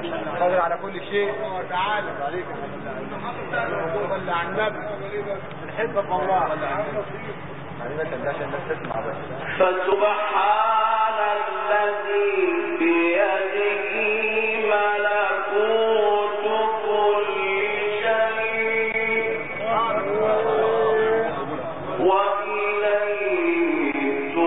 قادر على كل شيء. تعالى عليك صلى على النبي نحبك والله. عشان الناس تسمع بس. فسبحان الذي بيده ملكوت كل شيء وإليه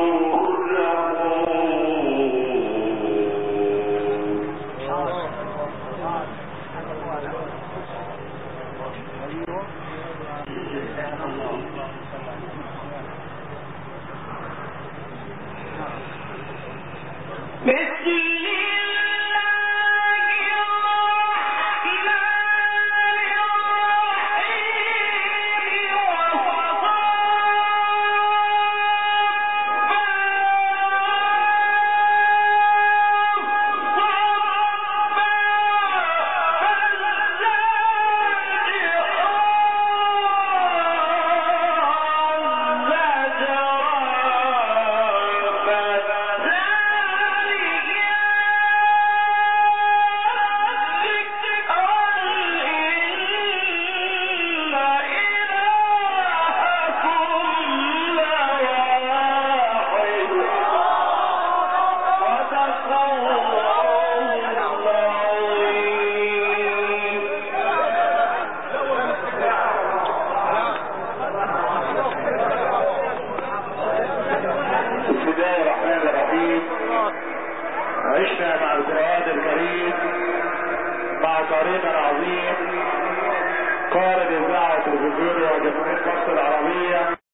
عشنا مع القرآن الكريم مع قارئنا العظيم قارئ الإذاعة والتلفزيون وجمهورية مصر العربية